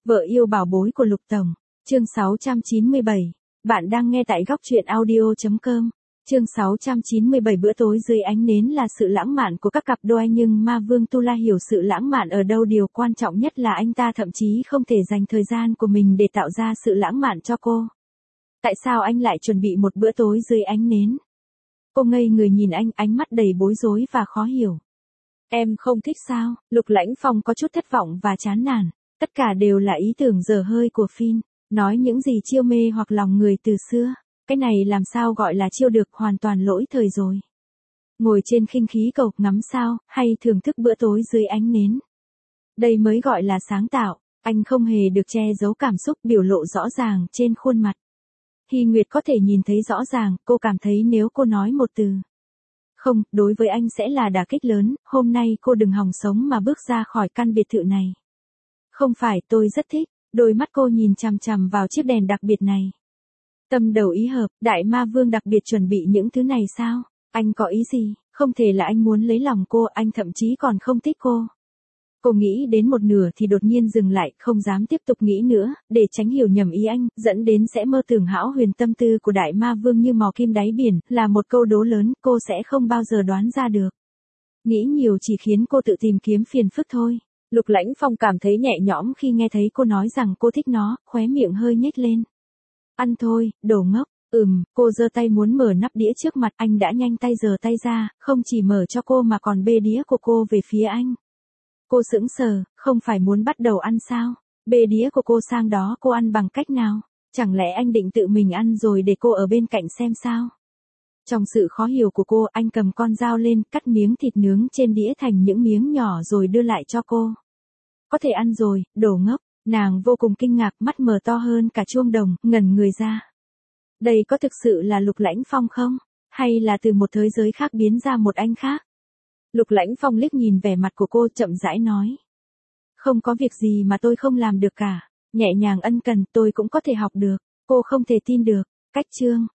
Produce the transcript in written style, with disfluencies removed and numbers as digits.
Vợ yêu bảo bối của Lục Tổng. Chương 697. Bạn đang nghe tại góc truyện audio.com. Chương 697. Bữa tối dưới ánh nến là sự lãng mạn của các cặp đôi, nhưng Ma Vương Tu La hiểu sự lãng mạn ở đâu. Điều quan trọng nhất là anh ta thậm chí không thể dành thời gian của mình để tạo ra sự lãng mạn cho cô. Tại sao anh lại chuẩn bị một bữa tối dưới ánh nến? Cô ngây người nhìn anh, ánh mắt đầy bối rối và khó hiểu. Em không thích sao? Lục Lãnh Phong có chút thất vọng và chán nản. Tất cả đều là ý tưởng dở hơi của Phin, nói những gì chiêu mê hoặc lòng người từ xưa. Cái này làm sao gọi là chiêu được, hoàn toàn lỗi thời rồi. Ngồi trên khinh khí cầu, ngắm sao, hay thưởng thức bữa tối dưới ánh nến. Đây mới gọi là sáng tạo. Anh không hề được che giấu cảm xúc, biểu lộ rõ ràng trên khuôn mặt. Hy Nguyệt có thể nhìn thấy rõ ràng, cô cảm thấy nếu cô nói một từ không, đối với anh sẽ là đả kích lớn. Hôm nay cô đừng hòng sống mà bước ra khỏi căn biệt thự này. Không phải, tôi rất thích. Đôi mắt cô nhìn chằm chằm vào chiếc đèn đặc biệt này. Tâm đầu ý hợp, Đại Ma Vương đặc biệt chuẩn bị những thứ này sao? Anh có ý gì? Không thể là anh muốn lấy lòng cô, anh thậm chí còn không thích cô. Cô nghĩ đến một nửa thì đột nhiên dừng lại, không dám tiếp tục nghĩ nữa, để tránh hiểu nhầm ý anh, dẫn đến sẽ mơ tưởng hão huyền. Tâm tư của Đại Ma Vương như mò kim đáy biển, là một câu đố lớn, cô sẽ không bao giờ đoán ra được. Nghĩ nhiều chỉ khiến cô tự tìm kiếm phiền phức thôi. Lục Lãnh Phong cảm thấy nhẹ nhõm khi nghe thấy cô nói rằng cô thích nó, khóe miệng hơi nhếch lên. Ăn thôi, đồ ngốc. Cô giơ tay muốn mở nắp đĩa trước mặt, anh đã nhanh tay giơ tay ra, không chỉ mở cho cô mà còn bê đĩa của cô về phía anh. Cô sững sờ, không phải muốn bắt đầu ăn sao? Bê đĩa của cô sang đó, cô ăn bằng cách nào? Chẳng lẽ anh định tự mình ăn rồi để cô ở bên cạnh xem sao? Trong sự khó hiểu của cô, anh cầm con dao lên, cắt miếng thịt nướng trên đĩa thành những miếng nhỏ rồi đưa lại cho cô. Có thể ăn rồi, đồ ngốc. Nàng vô cùng kinh ngạc, mắt mở to hơn cả chuông đồng, ngẩn người ra. Đây có thực sự là Lục Lãnh Phong không? Hay là từ một thế giới khác biến ra một anh khác? Lục Lãnh Phong liếc nhìn vẻ mặt của cô, chậm rãi nói. Không có việc gì mà tôi không làm được cả. Nhẹ nhàng ân cần, tôi cũng có thể học được. Cô không thể tin được. Cách chương